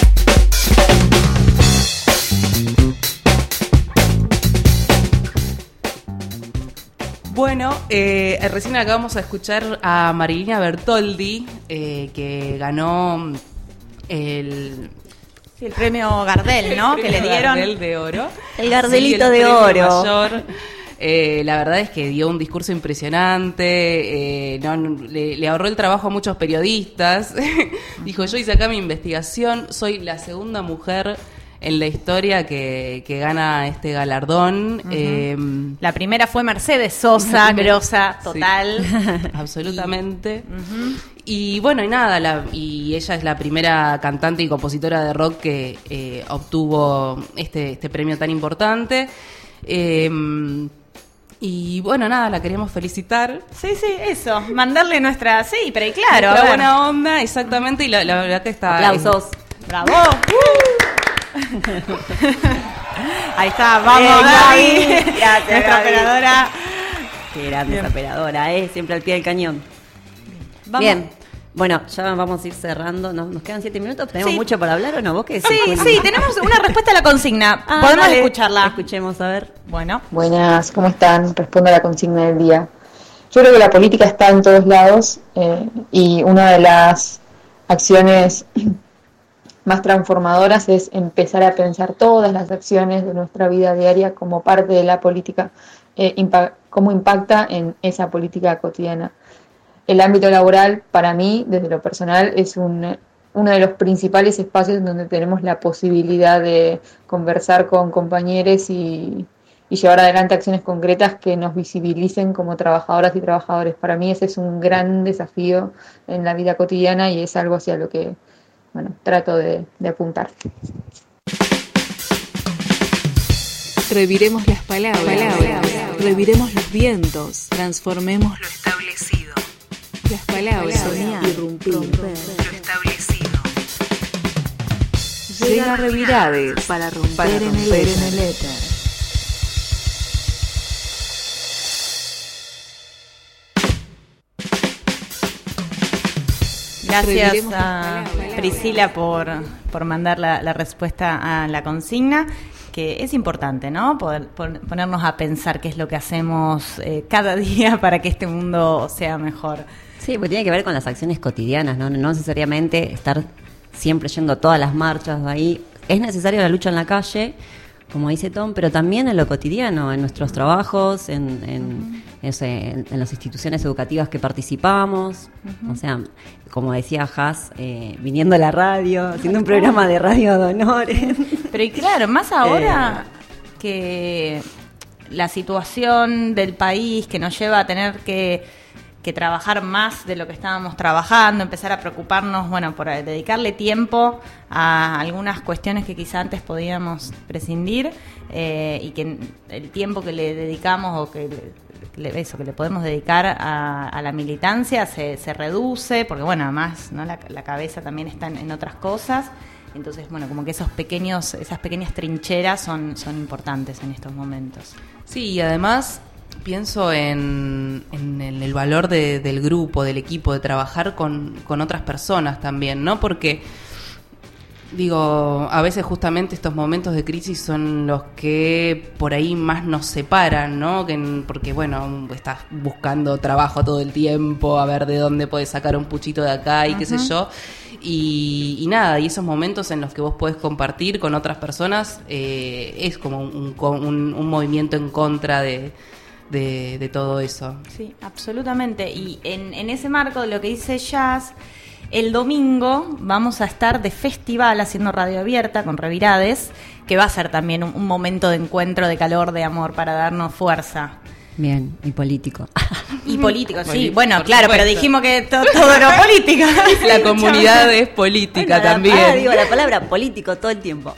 Speaker 4: Bueno, recién acabamos de escuchar a Marilina Bertoldi, que ganó el
Speaker 2: premio Gardel, ¿no? Que le dieron.
Speaker 4: Gardel de Oro.
Speaker 2: El Gardelito
Speaker 4: el
Speaker 2: de
Speaker 4: premio
Speaker 2: Oro.
Speaker 4: Mayor. La verdad es que dio un discurso impresionante, le ahorró el trabajo a muchos periodistas. Dijo, yo hice acá mi investigación, soy la segunda mujer en la historia que gana este galardón.
Speaker 2: Uh-huh. La primera fue Mercedes Sosa, grosa, total.
Speaker 4: Sí, absolutamente. Y bueno, y nada, y ella es la primera cantante y compositora de rock que obtuvo este premio tan importante. Y bueno, nada, la queríamos felicitar.
Speaker 2: Sí, eso, mandarle nuestra, sí, pero claro,
Speaker 4: nuestra buena onda, exactamente, y la verdad que está...
Speaker 3: Aplausos.
Speaker 2: ¡Bravo! Ahí está, vamos, Gaby.
Speaker 3: Gracias,
Speaker 2: nuestra
Speaker 3: Gaby.
Speaker 2: operadora.
Speaker 3: Qué grande esa operadora, siempre al pie del cañón.
Speaker 2: Vamos.
Speaker 3: Bien, bueno, ya vamos a ir cerrando. ¿Nos quedan 7 minutos? ¿Tenemos mucho para hablar o no? ¿Vos qué decís?
Speaker 2: Sí, tenemos una respuesta a la consigna. Podemos
Speaker 3: dale,
Speaker 2: escucharla.
Speaker 3: Escuchemos, a ver.
Speaker 2: Bueno.
Speaker 18: Buenas, ¿cómo están? Respondo a la consigna del día. Yo creo que la política está en todos lados, y una de las acciones más transformadoras es empezar a pensar todas las acciones de nuestra vida diaria como parte de la política, cómo impacta en esa política cotidiana. El ámbito laboral, para mí, desde lo personal, es uno de los principales espacios donde tenemos la posibilidad de conversar con compañeros y llevar adelante acciones concretas que nos visibilicen como trabajadoras y trabajadores. Para mí ese es un gran desafío en la vida cotidiana y es algo hacia lo que trato de apuntar.
Speaker 1: Reviremos las palabras, reviremos los vientos, transformemos lo establecido. Las palabras, soñar, irrumpir, romper lo establecido. Llega Revirades para romper en el éter.
Speaker 2: Gracias a Priscila por mandar la respuesta a la consigna, que es importante, ¿no? Poder ponernos a pensar qué es lo que hacemos cada día para que este mundo sea mejor.
Speaker 3: Sí, porque tiene que ver con las acciones cotidianas, no necesariamente estar siempre yendo a todas las marchas de ahí. Es necesaria la lucha en la calle, como dice Tom, pero también en lo cotidiano, en nuestros trabajos, en las instituciones educativas que participamos. O sea, como decía Jazz, viniendo a la radio, haciendo un programa de radio de honores.
Speaker 2: Pero y claro, más ahora que la situación del país que nos lleva a tener que que trabajar más de lo que estábamos trabajando, empezar a preocuparnos, bueno, por dedicarle tiempo a algunas cuestiones que quizá antes podíamos prescindir, y que el tiempo que le dedicamos o que le podemos dedicar a la militancia se reduce, porque bueno, además, ¿no? la cabeza también está en otras cosas. Entonces, bueno, como que esas pequeñas trincheras son importantes en estos momentos.
Speaker 4: Sí, y además pienso en el valor del grupo, del equipo, de trabajar con otras personas también, ¿no? Porque, digo, a veces justamente estos momentos de crisis son los que por ahí más nos separan, ¿no? Porque, bueno, estás buscando trabajo todo el tiempo, a ver de dónde puedes sacar un puchito de acá y qué sé yo. Y nada, y esos momentos en los que vos podés compartir con otras personas es como un movimiento en contra de todo eso.
Speaker 2: Sí, absolutamente. Y en ese marco de lo que dice Jazz, el domingo vamos a estar de festival haciendo radio abierta con Revirades, que va a ser también un momento de encuentro, de calor, de amor, para darnos fuerza.
Speaker 3: Bien, y político.
Speaker 2: Y político, sí. Bueno, claro, pero dijimos que todo era política.
Speaker 4: La comunidad es política también.
Speaker 3: Digo la palabra político todo el tiempo.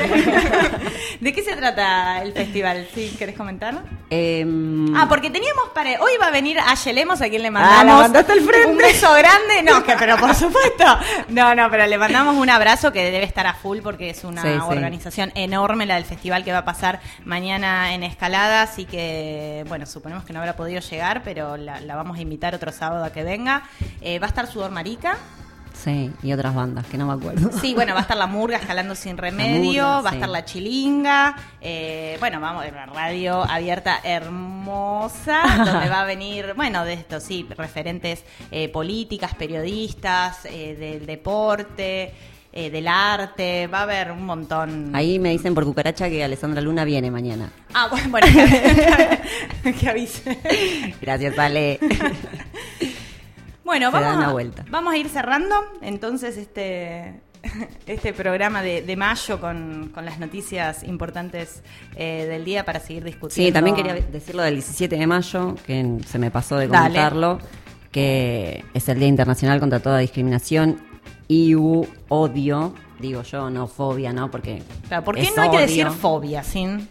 Speaker 2: ¿De qué se trata el festival? ¿Sí? ¿Querés comentar? Porque teníamos hoy va a venir Aye Lemos, a quien le mandamos
Speaker 3: la mandaste al frente.
Speaker 2: Un beso grande. No, pero por supuesto. No, pero le mandamos un abrazo, que debe estar a full porque es una organización enorme, la del festival, que va a pasar mañana en Escalada, así que, bueno, suponemos que no habrá podido llegar, pero la vamos a invitar otro sábado a que venga. Va a estar Sudor Marica.
Speaker 3: Sí, y otras bandas que no me acuerdo.
Speaker 2: Sí, bueno, va a estar La Murga, Escalando Sin Remedio, va a estar La Chilinga, bueno, vamos, una radio abierta hermosa, donde va a venir, bueno, de esto, sí, referentes políticas, periodistas, del deporte, del arte, va a haber un montón.
Speaker 3: Ahí me dicen por cucaracha que Alessandra Luna viene mañana.
Speaker 2: Bueno, que avise.
Speaker 3: Gracias, Ale.
Speaker 2: Bueno, vamos a ir cerrando entonces este programa de mayo con las noticias importantes del día para seguir discutiendo.
Speaker 3: Sí, también quería decir lo del 17 de mayo, que se me pasó de comentarlo, que es el Día Internacional contra toda discriminación y odio, digo yo, no fobia, ¿no? Porque
Speaker 2: claro, ¿por qué no hay que decir fobia sin...?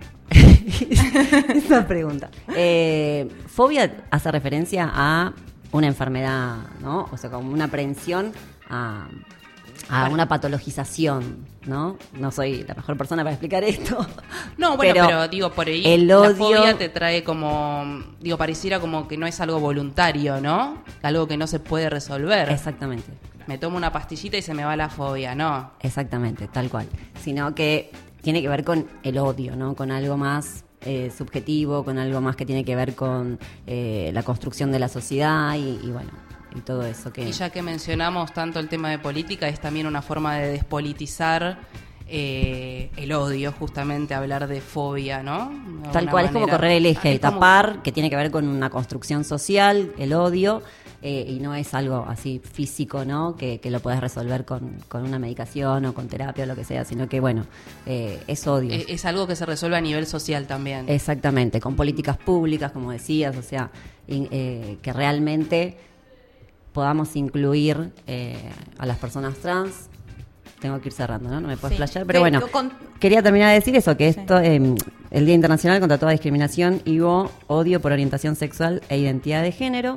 Speaker 3: Esa pregunta. Fobia hace referencia a una enfermedad, ¿no? O sea, como una aprehensión a una patologización, ¿no? No soy la mejor persona para explicar esto.
Speaker 4: No, bueno, pero digo, por ahí
Speaker 3: el odio,
Speaker 4: la fobia te trae como, digo, pareciera como que no es algo voluntario, ¿no? Algo que no se puede resolver.
Speaker 3: Exactamente.
Speaker 4: Me tomo una pastillita y se me va la fobia, ¿no?
Speaker 3: Exactamente, tal cual. Sino que tiene que ver con el odio, ¿no? Con algo más subjetivo, con algo más que tiene que ver con la construcción de la sociedad y bueno, y todo eso que...
Speaker 4: Y ya que mencionamos tanto el tema de política, es también una forma de despolitizar el odio, justamente hablar de fobia, ¿no?
Speaker 3: Tal cual, es como correr el eje, tapar, que tiene que ver con una construcción social, el odio, y no es algo así físico, ¿no? Que lo puedes resolver con una medicación o con terapia o lo que sea, sino que, bueno, es odio.
Speaker 4: Es algo que se resuelve a nivel social también.
Speaker 3: Exactamente, con políticas públicas, como decías, o sea, que realmente podamos incluir a las personas trans. Tengo que ir cerrando, ¿no? No me puedo flashear, pero bueno, quería terminar de decir eso, que esto, el Día Internacional contra toda discriminación y odio por orientación sexual e identidad de género.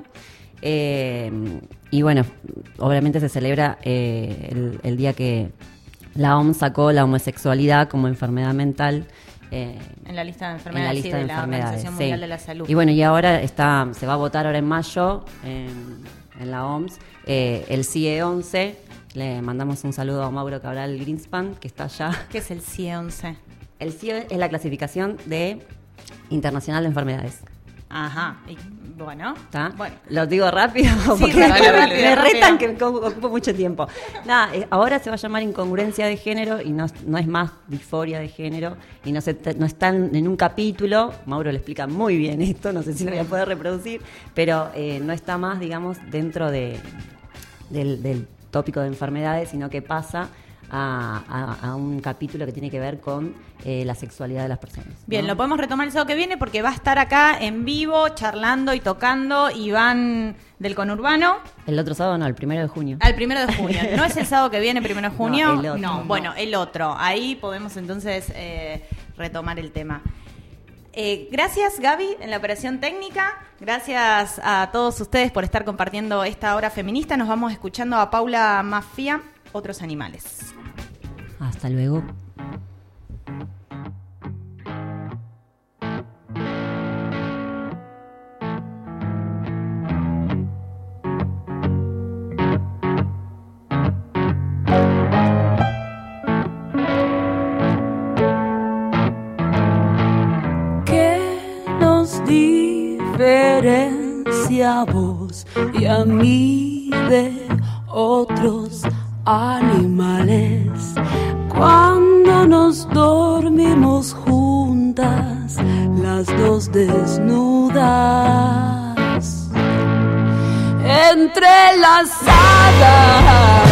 Speaker 3: Y bueno, obviamente se celebra el día que la OMS sacó la homosexualidad como enfermedad mental
Speaker 2: en la lista de enfermedades, de la Organización Mundial de la Salud.
Speaker 3: Y bueno, y ahora se va a votar ahora en mayo en la OMS el CIE 11. Le mandamos un saludo a Mauro Cabral Greenspan, que está allá.
Speaker 2: ¿Qué es el CIE 11?
Speaker 3: El CIE es la clasificación internacional de enfermedades.
Speaker 2: Ajá, y bueno,
Speaker 3: bueno. Lo digo rápido porque me retan que ocupo mucho tiempo. Nada, ahora se va a llamar incongruencia de género y no es más disforia de género y no están en un capítulo. Mauro le explica muy bien esto, no sé si lo voy a poder reproducir, pero no está más, digamos, dentro del tópico de enfermedades, sino que pasa a un capítulo que tiene que ver con la sexualidad de las personas.
Speaker 2: Bien,
Speaker 3: ¿no?
Speaker 2: lo podemos retomar el sábado que viene porque va a estar acá en vivo, charlando y tocando Iván del Conurbano.
Speaker 3: El otro sábado no, el 1 de junio.
Speaker 2: Al 1 de junio. ¿No es el sábado que viene, 1 de junio?
Speaker 3: No, el otro.
Speaker 2: No, bueno, el otro. Ahí podemos entonces retomar el tema. Gracias, Gaby, en la operación técnica. Gracias a todos ustedes por estar compartiendo esta hora feminista. Nos vamos escuchando a Paula Mafia, Otros Animales.
Speaker 3: Hasta luego.
Speaker 19: Diferencia a vos y a mí de otros animales. Cuando nos dormimos juntas, las dos desnudas, entrelazadas,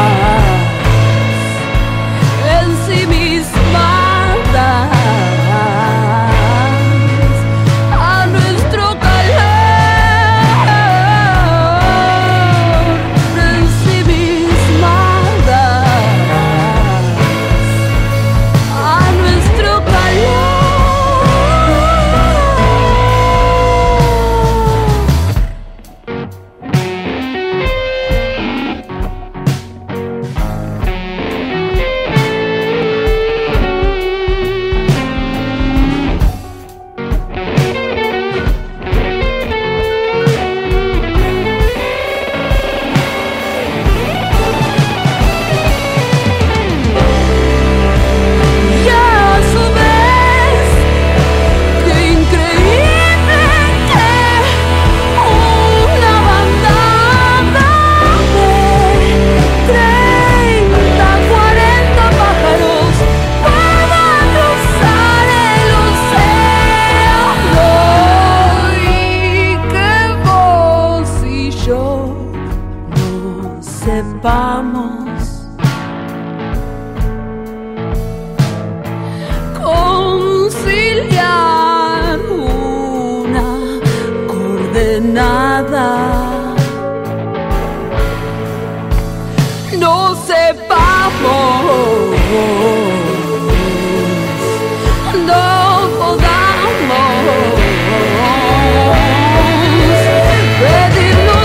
Speaker 19: ensimismadas. Sepamos conciliar una coordenada, no sepamos, no podamos pedirnos